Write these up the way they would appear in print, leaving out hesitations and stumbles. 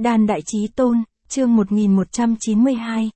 Đan Đại Chí Tôn, chương 1192,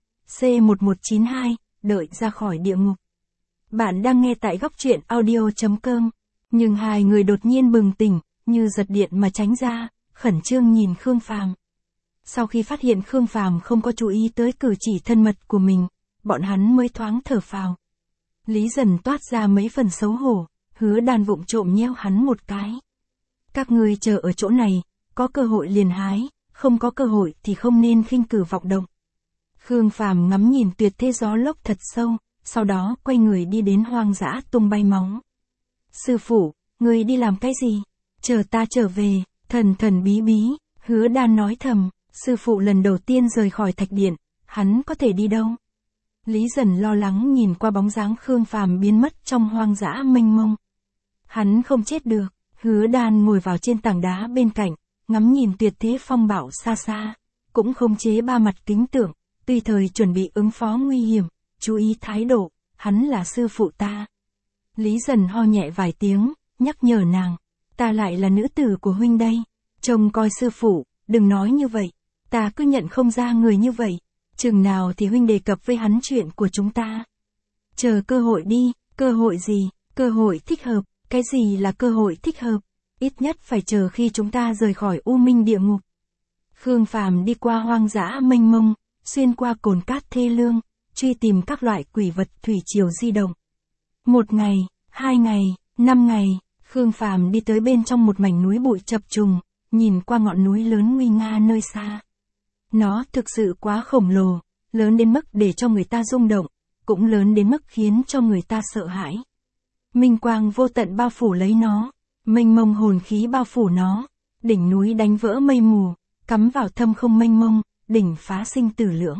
C1192, đợi ra khỏi địa ngục. Bạn đang nghe tại góc truyện audio.com, nhưng hai người đột nhiên bừng tỉnh, như giật điện mà tránh ra, khẩn trương nhìn Khương Phàm. Sau khi phát hiện Khương Phàm không có chú ý tới cử chỉ thân mật của mình, bọn hắn mới thoáng thở phào. Lý Dần toát ra mấy phần xấu hổ, Hứa Đan vụng trộm nheo hắn một cái. Các ngươi chờ ở chỗ này, có cơ hội liền hái, không có cơ hội thì không nên khinh cử vọng động. Khương Phàm ngắm nhìn tuyệt thế gió lốc thật sâu, sau đó quay người đi đến hoang dã tung bay móng. Sư phụ, ngươi đi làm cái gì? Chờ ta trở về, thần thần bí bí, Hứa Đan nói thầm, sư phụ lần đầu tiên rời khỏi thạch điện, hắn có thể đi đâu? Lý Dần lo lắng nhìn qua bóng dáng Khương Phàm biến mất trong hoang dã mênh mông. Hắn không chết được, Hứa Đan ngồi vào trên tảng đá bên cạnh, ngắm nhìn tuyệt thế phong bạo xa xa, cũng không chế ba mặt kính tượng, tùy thời chuẩn bị ứng phó nguy hiểm, chú ý thái độ, hắn là sư phụ ta. Lý Dần ho nhẹ vài tiếng, nhắc nhở nàng, ta lại là nữ tử của huynh đây, trông coi sư phụ, đừng nói như vậy, ta cứ nhận không ra người như vậy, chừng nào thì huynh đề cập với hắn chuyện của chúng ta. Chờ cơ hội đi, cơ hội gì, cơ hội thích hợp, cái gì là cơ hội thích hợp? Ít nhất phải chờ khi chúng ta rời khỏi U Minh địa ngục. Khương Phàm đi qua hoang dã mênh mông, xuyên qua cồn cát thê lương, truy tìm các loại quỷ vật thủy triều di động. 1 ngày, 2 ngày, 5 ngày, Khương Phàm đi tới bên trong một mảnh núi bụi chập trùng, nhìn qua ngọn núi lớn nguy nga nơi xa. Nó thực sự quá khổng lồ, lớn đến mức để cho người ta rung động, cũng lớn đến mức khiến cho người ta sợ hãi. Minh quang vô tận bao phủ lấy nó, mênh mông hồn khí bao phủ nó, đỉnh núi đánh vỡ mây mù, cắm vào thâm không mênh mông, đỉnh phá sinh tử lưỡng.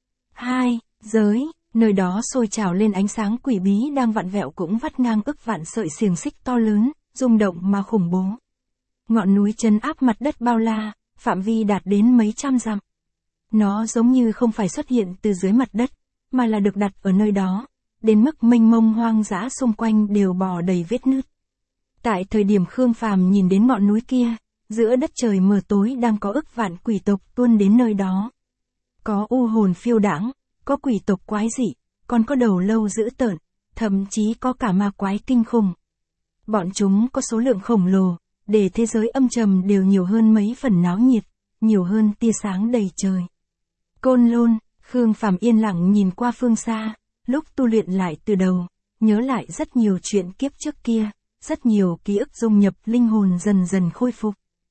2. Giới, nơi đó sôi trào lên ánh sáng quỷ bí đang vặn vẹo cũng vắt ngang ức vạn sợi xiềng xích to lớn, rung động mà khủng bố. Ngọn núi trấn áp mặt đất bao la, phạm vi đạt đến mấy trăm dặm. Nó giống như không phải xuất hiện từ dưới mặt đất, mà là được đặt ở nơi đó, đến mức mênh mông hoang dã xung quanh đều bò đầy vết nứt. Tại thời điểm Khương Phàm nhìn đến ngọn núi kia, giữa đất trời mờ tối đang có ức vạn quỷ tộc tuôn đến nơi đó. Có u hồn phiêu đãng, có quỷ tộc quái dị, còn có đầu lâu dữ tợn, thậm chí có cả ma quái kinh khủng. Bọn chúng có số lượng khổng lồ, để thế giới âm trầm đều nhiều hơn mấy phần náo nhiệt, nhiều hơn tia sáng đầy trời. Côn Lôn, Khương Phàm yên lặng nhìn qua phương xa, lúc tu luyện lại từ đầu, nhớ lại rất nhiều chuyện kiếp trước kia, rất nhiều ký ức dung nhập linh hồn dần dần khôi phục.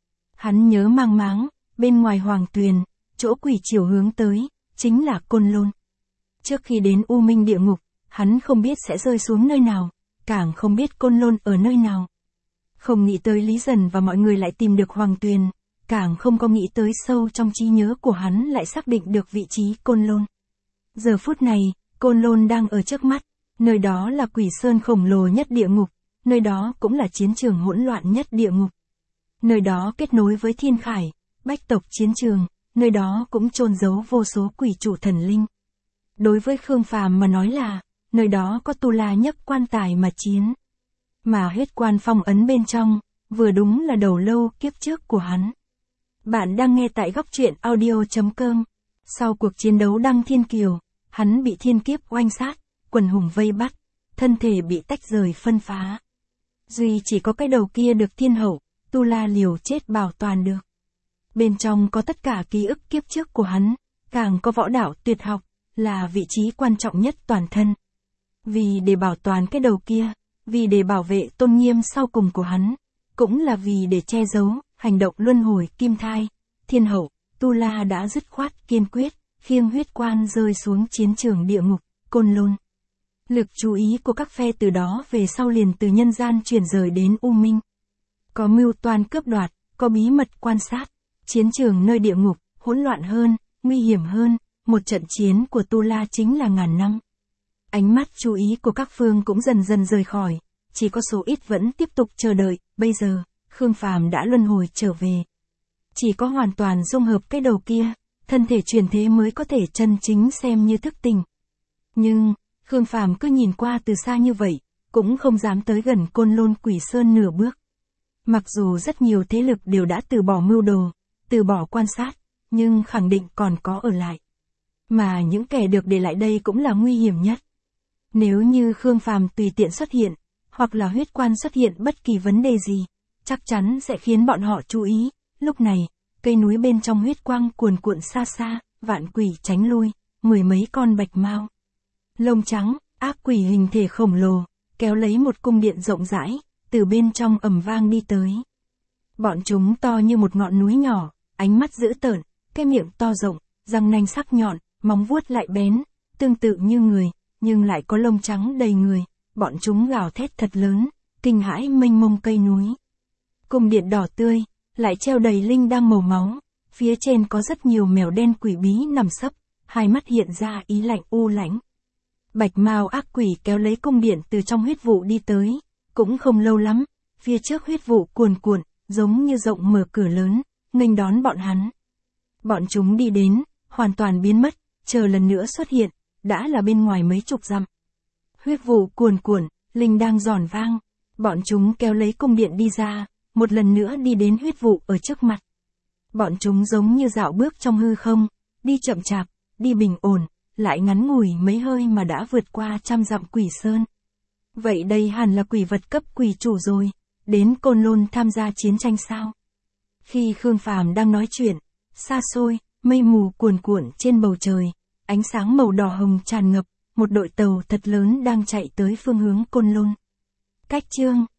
Hắn nhớ mang máng, bên ngoài Hoàng Tuyền, chỗ quỷ triều hướng tới, chính là Côn Lôn. Trước khi đến U Minh địa ngục, hắn không biết sẽ rơi xuống nơi nào, càng không biết Côn Lôn ở nơi nào. Không nghĩ tới Lý Dần và mọi người lại tìm được Hoàng Tuyền, càng không có nghĩ tới sâu trong trí nhớ của hắn lại xác định được vị trí Côn Lôn. Giờ phút này, Côn Lôn đang ở trước mắt, nơi đó là quỷ sơn khổng lồ nhất địa ngục, nơi đó cũng là chiến trường hỗn loạn nhất địa ngục. Nơi đó kết nối với thiên khải, bách tộc chiến trường, nơi đó cũng chôn giấu vô số quỷ chủ thần linh. Đối với Khương Phàm mà nói là, nơi đó có Tu La nhấc quan tài mà chiến. Mà huyết quan phong ấn bên trong, vừa đúng là đầu lâu kiếp trước của hắn. Bạn đang nghe tại góc truyện audio.com. Sau cuộc chiến đấu Đăng Thiên Kiều, hắn bị thiên kiếp oanh sát, quần hùng vây bắt, thân thể bị tách rời phân phá. Duy chỉ có cái đầu kia được thiên hậu, Tu La liều chết bảo toàn được. Bên trong có tất cả ký ức kiếp trước của hắn, càng có võ đạo tuyệt học, là vị trí quan trọng nhất toàn thân. Vì để bảo toàn cái đầu kia, vì để bảo vệ tôn nghiêm sau cùng của hắn, cũng là vì để che giấu hành động luân hồi kim thai, thiên hậu, Tu La đã dứt khoát kiên quyết, khiêng huyết quan rơi xuống chiến trường địa ngục, Côn Lôn. Lực chú ý của các phe từ đó về sau liền từ nhân gian chuyển rời đến U Minh. Có mưu toan cướp đoạt, có bí mật quan sát, chiến trường nơi địa ngục, hỗn loạn hơn, nguy hiểm hơn, một trận chiến của Tu La chính là ngàn năm. Ánh mắt chú ý của các phương cũng dần dần rời khỏi, chỉ có số ít vẫn tiếp tục chờ đợi, bây giờ, Khương Phàm đã luân hồi trở về. Chỉ có hoàn toàn dung hợp cái đầu kia, thân thể chuyển thế mới có thể chân chính xem như thức tỉnh. Nhưng, Khương Phàm cứ nhìn qua từ xa như vậy, cũng không dám tới gần Côn Lôn Quỷ Sơn nửa bước. Mặc dù rất nhiều thế lực đều đã từ bỏ mưu đồ, từ bỏ quan sát, nhưng khẳng định còn có ở lại. Mà những kẻ được để lại đây cũng là nguy hiểm nhất. Nếu như Khương Phàm tùy tiện xuất hiện, hoặc là huyết quan xuất hiện bất kỳ vấn đề gì, chắc chắn sẽ khiến bọn họ chú ý. Lúc này, cây núi bên trong huyết quang cuồn cuộn xa xa, vạn quỷ tránh lui, mười mấy con bạch mao. Lông trắng, ác quỷ hình thể khổng lồ, kéo lấy một cung điện rộng rãi, từ bên trong ầm vang đi tới. Bọn chúng to như một ngọn núi nhỏ, ánh mắt dữ tợn, cái miệng to rộng, răng nanh sắc nhọn, móng vuốt lại bén, tương tự như người, nhưng lại có lông trắng đầy người. Bọn chúng gào thét thật lớn, kinh hãi mênh mông cây núi. Cung điện đỏ tươi, lại treo đầy linh đăng màu máu, phía trên có rất nhiều mèo đen quỷ bí nằm sấp, hai mắt hiện ra ý lạnh u lãnh. Bạch mao ác quỷ kéo lấy cung điện từ trong huyết vụ đi tới, cũng không lâu lắm, phía trước huyết vụ cuồn cuộn, giống như rộng mở cửa lớn, nghênh đón bọn hắn. Bọn chúng đi đến, hoàn toàn biến mất, chờ lần nữa xuất hiện, đã là bên ngoài mấy chục dặm. Huyết vụ cuồn cuộn, linh đang giòn vang, bọn chúng kéo lấy cung điện đi ra, một lần nữa đi đến huyết vụ ở trước mặt. Bọn chúng giống như dạo bước trong hư không, đi chậm chạp, đi bình ổn, lại ngắn ngủi mấy hơi mà đã vượt qua trăm dặm quỷ sơn. Vậy đây hẳn là quỷ vật cấp quỷ chủ rồi, đến Côn Lôn tham gia chiến tranh sao? Khi Khương Phàm đang nói chuyện, xa xôi, mây mù cuồn cuộn trên bầu trời, ánh sáng màu đỏ hồng tràn ngập, một đội tàu thật lớn đang chạy tới phương hướng Côn Lôn. Cách chương